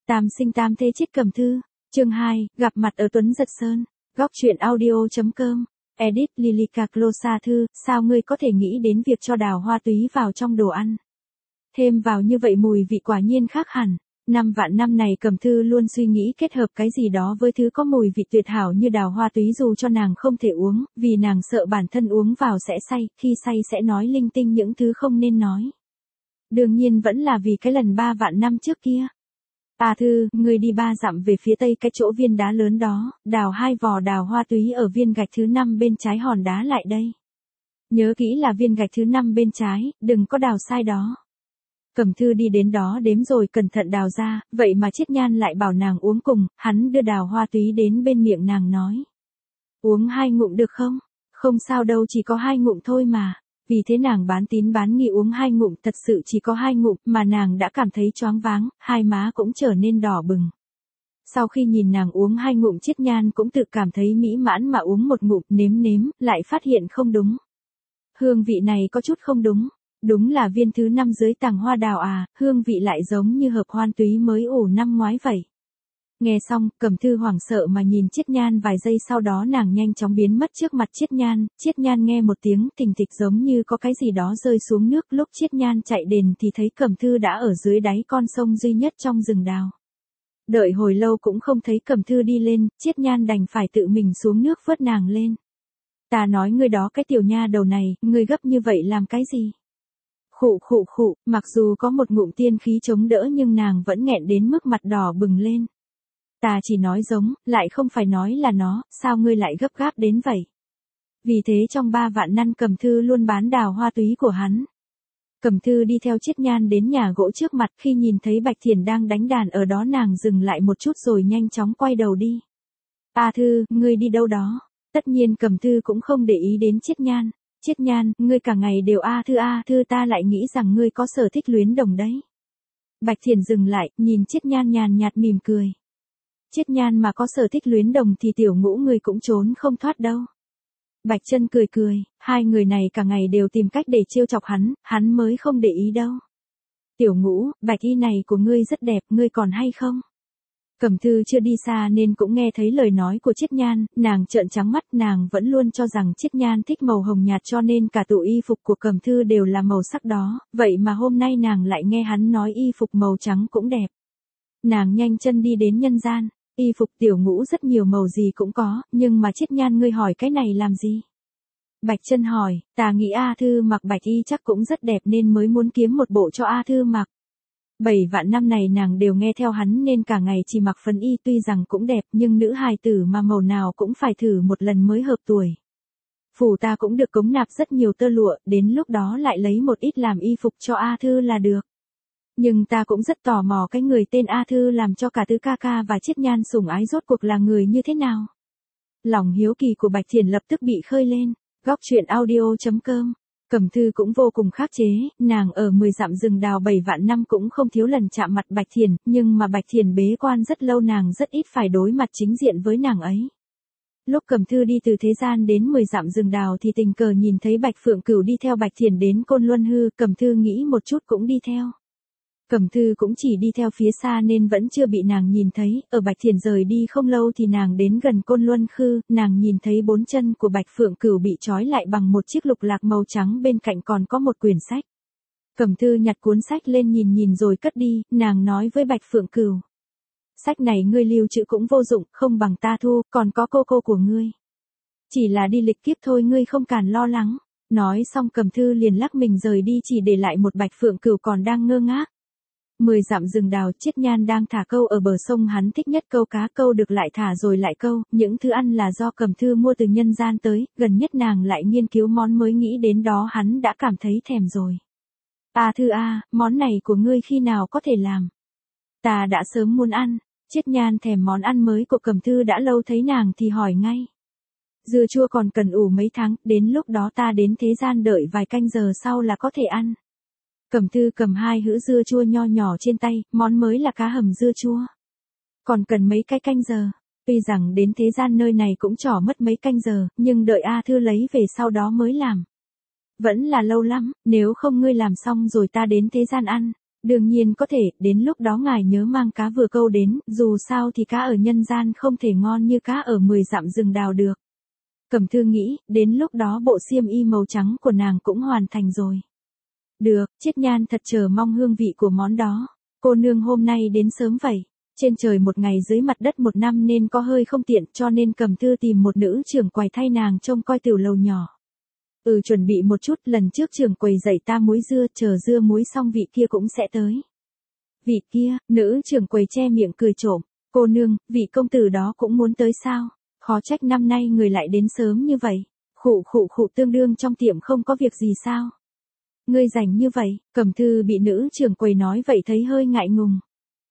Tam sinh tam thế chết Cẩm Thư, chương 2, gặp mặt ở Tuấn Giật Sơn, góc truyện audio.com, edit Lilica Closa Thư, sao ngươi có thể nghĩ đến việc cho đào hoa túy vào trong đồ ăn? Thêm vào như vậy mùi vị quả nhiên khác hẳn. 5 vạn năm này Cẩm Thư luôn suy nghĩ kết hợp cái gì đó với thứ có mùi vị tuyệt hảo như đào hoa túy dù cho nàng không thể uống, vì nàng sợ bản thân uống vào sẽ say, khi say sẽ nói linh tinh những thứ không nên nói. Đương nhiên vẫn là vì cái lần 3 vạn năm trước kia. Thư, ngươi đi 3 dặm về phía tây cái chỗ viên đá lớn đó, đào 2 vò đào hoa túy ở viên gạch thứ 5 bên trái hòn đá lại đây. Nhớ kỹ là viên gạch thứ 5 bên trái, đừng có đào sai đó. Cẩm Thư đi đến đó đếm rồi cẩn thận đào ra, vậy mà Chiết Nhan lại bảo nàng uống cùng, hắn đưa đào hoa túy đến bên miệng nàng nói. Uống 2 ngụm được không? Không sao đâu, chỉ có 2 ngụm thôi mà. Vì thế nàng bán tín bán nghi uống 2 ngụm, thật sự chỉ có 2 ngụm mà nàng đã cảm thấy choáng váng, hai má cũng trở nên đỏ bừng. Sau khi nhìn nàng uống 2 ngụm, Chiết Nhan cũng tự cảm thấy mỹ mãn mà uống 1 ngụm, nếm, lại phát hiện không đúng. Hương vị này có chút không đúng. Đúng là viên thứ 5 dưới tàng hoa đào à, hương vị lại giống như hợp hoan túy mới ủ năm ngoái vậy. Nghe xong, Cẩm Thư hoảng sợ mà nhìn Chiết Nhan vài giây, sau đó nàng nhanh chóng biến mất trước mặt Chiết Nhan nghe một tiếng thình thịch giống như có cái gì đó rơi xuống nước, lúc Chiết Nhan chạy đến thì thấy Cẩm Thư đã ở dưới đáy con sông duy nhất trong rừng đào. Đợi hồi lâu cũng không thấy Cẩm Thư đi lên, Chiết Nhan đành phải tự mình xuống nước vớt nàng lên. Ta nói ngươi đó, cái tiểu nha đầu này, ngươi gấp như vậy làm cái gì? Khụ, mặc dù có một ngụm tiên khí chống đỡ nhưng nàng vẫn nghẹn đến mức mặt đỏ bừng lên. Ta chỉ nói giống, lại không phải nói là nó, sao ngươi lại gấp gáp đến vậy? Vì thế trong 3 vạn năm Cẩm Thư luôn bán đào hoa túy của hắn. Cẩm Thư đi theo Chiết Nhan đến nhà gỗ trước mặt, khi nhìn thấy Bạch Thiền đang đánh đàn ở đó nàng dừng lại một chút rồi nhanh chóng quay đầu đi. Thư, ngươi đi đâu đó? Tất nhiên Cẩm Thư cũng không để ý đến Chiết Nhan. Chiết Nhan, ngươi cả ngày đều Thư, ta lại nghĩ rằng ngươi có sở thích luyến đồng đấy. Bạch Thiền dừng lại, nhìn Chiết Nhan nhàn nhạt mỉm cười. Chiết Nhan mà có sở thích luyến đồng thì tiểu Ngũ ngươi cũng trốn không thoát đâu. Bạch Chân cười, hai người này cả ngày đều tìm cách để trêu chọc hắn mới không để ý đâu. Tiểu Ngũ, bạch y này của ngươi rất đẹp, ngươi còn hay không? Cẩm Thư chưa đi xa nên cũng nghe thấy lời nói của Chiết Nhan, nàng trợn trắng mắt, nàng vẫn luôn cho rằng Chiết Nhan thích màu hồng nhạt cho nên cả tủ y phục của Cẩm Thư đều là màu sắc đó, vậy mà hôm nay nàng lại nghe hắn nói y phục màu trắng cũng đẹp. Nàng nhanh chân đi đến nhân gian, y phục tiểu Ngũ rất nhiều màu gì cũng có, nhưng mà Chiết Nhan ngươi hỏi cái này làm gì? Bạch Chân hỏi, ta nghĩ Thư mặc bạch y chắc cũng rất đẹp nên mới muốn kiếm một bộ cho Thư mặc. 7 vạn năm này nàng đều nghe theo hắn nên cả ngày chỉ mặc phấn y, tuy rằng cũng đẹp nhưng nữ hài tử mà màu nào cũng phải thử một lần mới hợp tuổi. Phủ ta cũng được cống nạp rất nhiều tơ lụa, đến lúc đó lại lấy một ít làm y phục cho Thư là được. Nhưng ta cũng rất tò mò cái người tên Thư làm cho cả Tứ ca ca và Chiết Nhan sủng ái rốt cuộc là người như thế nào. Lòng hiếu kỳ của Bạch Thiền lập tức bị khơi lên, góc truyện audio.com. Cẩm Thư cũng vô cùng khắc chế, nàng ở 10 dặm rừng đào 7 vạn năm cũng không thiếu lần chạm mặt Bạch Thiền, nhưng mà Bạch Thiền bế quan rất lâu nàng rất ít phải đối mặt chính diện với nàng ấy. Lúc Cẩm Thư đi từ thế gian đến 10 dặm rừng đào thì tình cờ nhìn thấy Bạch Phượng Cửu đi theo Bạch Thiền đến Côn Luân Hư, Cẩm Thư nghĩ một chút cũng đi theo. Cẩm Thư cũng chỉ đi theo phía xa nên vẫn chưa bị nàng nhìn thấy, ở Bạch Thiền rời đi không lâu thì nàng đến gần Côn Luân Khư, nàng nhìn thấy 4 chân của Bạch Phượng Cửu bị trói lại bằng một chiếc lục lạc màu trắng, bên cạnh còn có một quyển sách. Cẩm Thư nhặt cuốn sách lên nhìn rồi cất đi, nàng nói với Bạch Phượng Cửu. Sách này ngươi lưu trữ cũng vô dụng, không bằng ta thu, còn có cô của ngươi. Chỉ là đi lịch kiếp thôi, ngươi không cần lo lắng. Nói xong Cẩm Thư liền lắc mình rời đi, chỉ để lại một Bạch Phượng Cửu còn đang ngơ ngác. 10 dặm rừng đào, Chiết Nhan đang thả câu ở bờ sông, hắn thích nhất câu cá, câu được lại thả rồi lại câu, những thứ ăn là do Cẩm Thư mua từ nhân gian tới, gần nhất nàng lại nghiên cứu món mới, nghĩ đến đó hắn đã cảm thấy thèm rồi. Thư món này của ngươi khi nào có thể làm? Ta đã sớm muốn ăn. Chiết Nhan thèm món ăn mới của Cẩm Thư đã lâu, thấy nàng thì hỏi ngay. Dưa chua còn cần ủ mấy tháng, đến lúc đó ta đến thế gian đợi vài canh giờ sau là có thể ăn. Cẩm Thư cầm 2 hũ dưa chua nho nhỏ trên tay, món mới là cá hầm dưa chua. Còn cần mấy cái canh giờ. Tuy rằng đến thế gian nơi này cũng trỏ mất mấy canh giờ, nhưng đợi Thư lấy về sau đó mới làm. Vẫn là lâu lắm, nếu không ngươi làm xong rồi ta đến thế gian ăn. Đương nhiên có thể, đến lúc đó ngài nhớ mang cá vừa câu đến, dù sao thì cá ở nhân gian không thể ngon như cá ở 10 dặm rừng đào được. Cẩm Thư nghĩ, đến lúc đó bộ xiêm y màu trắng của nàng cũng hoàn thành rồi. Được, Chiết Nhan thật chờ mong hương vị của món đó. Cô nương hôm nay đến sớm vậy. Trên trời một ngày dưới mặt đất một năm nên có hơi không tiện, cho nên Cẩm Thư tìm một nữ trưởng quầy thay nàng trông coi tiểu lầu nhỏ. Chuẩn bị một chút, lần trước trưởng quầy dạy ta muối dưa, chờ dưa muối xong vị kia cũng sẽ tới. Vị kia, nữ trưởng quầy che miệng cười trộm. Cô nương, vị công tử đó cũng muốn tới sao? Khó trách năm nay người lại đến sớm như vậy. Khụ tương đương trong tiệm không có việc gì sao? Ngươi rảnh như vậy, Cẩm Thư bị nữ trưởng quầy nói vậy thấy hơi ngại ngùng.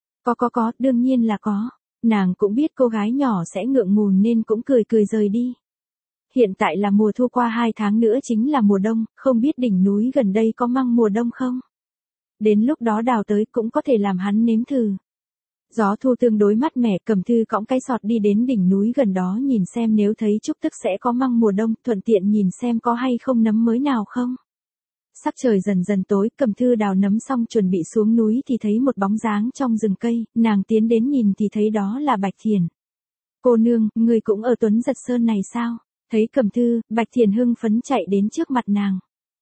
Có, đương nhiên là có. Nàng cũng biết cô gái nhỏ sẽ ngượng ngùng nên cũng cười rời đi. Hiện tại là mùa thu, qua 2 tháng nữa chính là mùa đông, không biết đỉnh núi gần đây có măng mùa đông không? Đến lúc đó đào tới cũng có thể làm hắn nếm thử. Gió thu tương đối mát mẻ, Cẩm Thư cõng cái sọt đi đến đỉnh núi gần đó nhìn xem nếu thấy chúc tức sẽ có măng mùa đông, thuận tiện nhìn xem có hay không nấm mới nào không. Sắc trời dần dần tối, Cẩm Thư đào nấm xong chuẩn bị xuống núi thì thấy một bóng dáng trong rừng cây, nàng tiến đến nhìn thì thấy đó là Bạch Thiền. Cô nương, người cũng ở Tuấn Giật Sơn này sao? Thấy Cẩm Thư, Bạch Thiền hưng phấn chạy đến trước mặt nàng.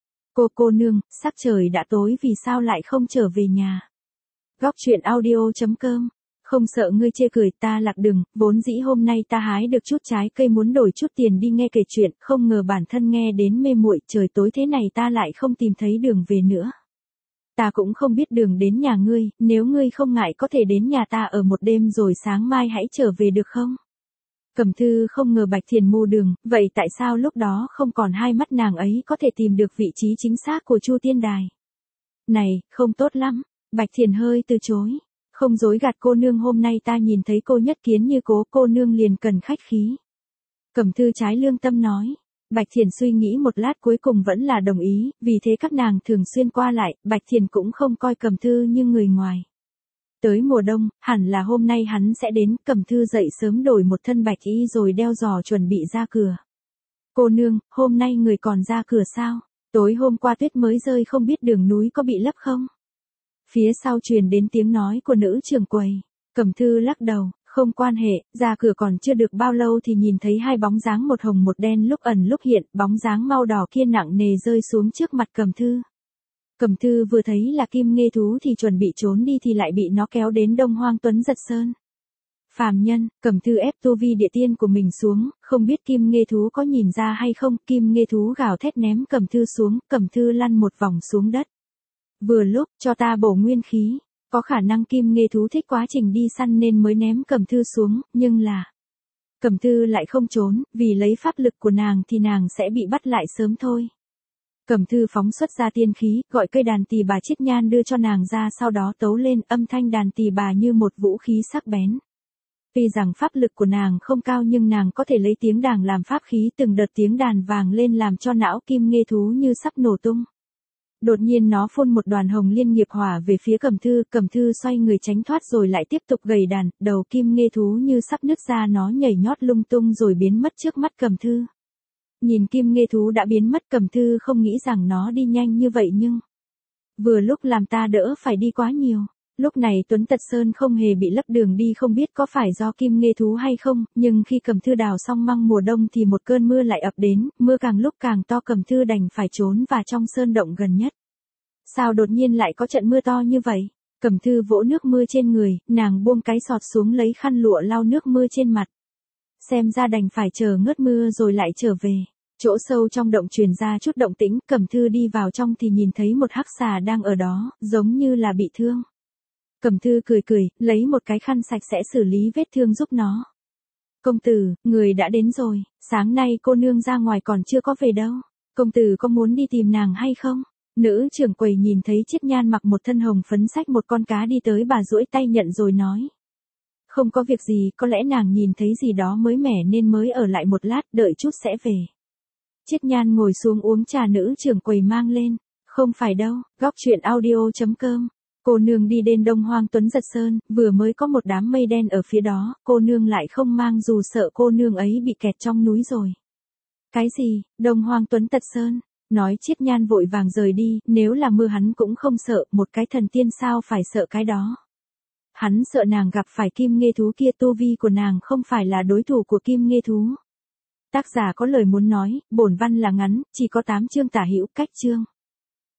Cô nương, sắc trời đã tối vì sao lại không trở về nhà? Góc truyện audio.com. Không sợ ngươi chê cười, ta lạc đường, vốn dĩ hôm nay ta hái được chút trái cây muốn đổi chút tiền đi nghe kể chuyện, không ngờ bản thân nghe đến mê muội, trời tối thế này ta lại không tìm thấy đường về nữa. Ta cũng không biết đường đến nhà ngươi, nếu ngươi không ngại có thể đến nhà ta ở một đêm rồi sáng mai hãy trở về được không? Cẩm Thư không ngờ Bạch Thiền mù đường, vậy tại sao lúc đó không còn hai mắt nàng ấy có thể tìm được vị trí chính xác của Chu Tiên Đài? Này, không tốt lắm, Bạch Thiền hơi từ chối. Không dối gạt cô nương, hôm nay ta nhìn thấy cô nhất kiến như cố, cô nương liền cần khách khí. Cẩm Thư trái lương tâm nói. Bạch Thiền suy nghĩ một lát cuối cùng vẫn là đồng ý, vì thế các nàng thường xuyên qua lại, Bạch Thiền cũng không coi Cẩm Thư như người ngoài. Tới mùa đông, hẳn là hôm nay hắn sẽ đến, Cẩm Thư dậy sớm đổi một thân bạch y rồi đeo giò chuẩn bị ra cửa. Cô nương, hôm nay người còn ra cửa sao? Tối hôm qua tuyết mới rơi, không biết đường núi có bị lấp không? Phía sau truyền đến tiếng nói của nữ trưởng quầy. Cẩm Thư lắc đầu, không quan hệ, ra cửa còn chưa được bao lâu thì nhìn thấy hai bóng dáng một hồng một đen lúc ẩn lúc hiện, bóng dáng mau đỏ kia nặng nề rơi xuống trước mặt Cẩm Thư. Cẩm Thư vừa thấy là Kim Nghê Thú thì chuẩn bị trốn đi thì lại bị nó kéo đến Đông Hoang Tuấn Giật Sơn. Phàm nhân, Cẩm Thư ép tu vi địa tiên của mình xuống, không biết Kim Nghê Thú có nhìn ra hay không, Kim Nghê Thú gào thét ném Cẩm Thư xuống, Cẩm Thư lăn một vòng xuống đất. Vừa lúc, cho ta bổ nguyên khí, có khả năng Kim Nghê Thú thích quá trình đi săn nên mới ném Cẩm Thư xuống, nhưng là... Cẩm Thư lại không trốn, vì lấy pháp lực của nàng thì nàng sẽ bị bắt lại sớm thôi. Cẩm Thư phóng xuất ra tiên khí, gọi cây đàn tỳ bà Chiết Nhan đưa cho nàng ra, sau đó tấu lên, âm thanh đàn tỳ bà như một vũ khí sắc bén. Tuy rằng pháp lực của nàng không cao nhưng nàng có thể lấy tiếng đàn làm pháp khí, từng đợt tiếng đàn vang lên làm cho não Kim Nghê Thú như sắp nổ tung. Đột nhiên nó phun một đoàn hồng liên nghiệp hỏa về phía Cẩm Thư xoay người tránh thoát rồi lại tiếp tục gầy đàn, đầu Kim Nghê Thú như sắp nứt ra, nó nhảy nhót lung tung rồi biến mất trước mắt Cẩm Thư. Nhìn Kim Nghê Thú đã biến mất, Cẩm Thư không nghĩ rằng nó đi nhanh như vậy nhưng... Vừa lúc làm ta đỡ phải đi quá nhiều. Lúc này Tuấn Giật Sơn không hề bị lấp đường đi, không biết có phải do Kim Nghê Thú hay không, nhưng khi Cẩm Thư đào xong măng mùa đông thì một cơn mưa lại ập đến, mưa càng lúc càng to, Cẩm Thư đành phải trốn vào trong sơn động gần nhất. Sao đột nhiên lại có trận mưa to như vậy? Cẩm Thư vỗ nước mưa trên người, nàng buông cái sọt xuống lấy khăn lụa lau nước mưa trên mặt. Xem ra đành phải chờ ngớt mưa rồi lại trở về. Chỗ sâu trong động truyền ra chút động tĩnh, Cẩm Thư đi vào trong thì nhìn thấy một hắc xà đang ở đó, giống như là bị thương. Cẩm Thư cười, lấy một cái khăn sạch sẽ xử lý vết thương giúp nó. Công tử, người đã đến rồi, sáng nay cô nương ra ngoài còn chưa có về đâu. Công tử có muốn đi tìm nàng hay không? Nữ trưởng quầy nhìn thấy Chiết Nhan mặc một thân hồng phấn xách một con cá đi tới, bà duỗi tay nhận rồi nói. Không có việc gì, có lẽ nàng nhìn thấy gì đó mới mẻ nên mới ở lại một lát, đợi chút sẽ về. Chiết Nhan ngồi xuống uống trà, nữ trưởng quầy mang lên. Không phải đâu, góc truyện audio.com. Cô nương đi đến Đông Hoang Tuấn Giật Sơn, vừa mới có một đám mây đen ở phía đó, cô nương lại không mang dù sợ cô nương ấy bị kẹt trong núi rồi. Cái gì, Đông Hoang Tuấn Giật Sơn? Nói Chiết Nhan vội vàng rời đi, nếu là mưa hắn cũng không sợ, một cái thần tiên sao phải sợ cái đó. Hắn sợ nàng gặp phải Kim Nghê Thú kia, tu vi của nàng không phải là đối thủ của Kim Nghê Thú. Tác giả có lời muốn nói, bổn văn là ngắn, chỉ có 8 chương tả hữu, cách chương.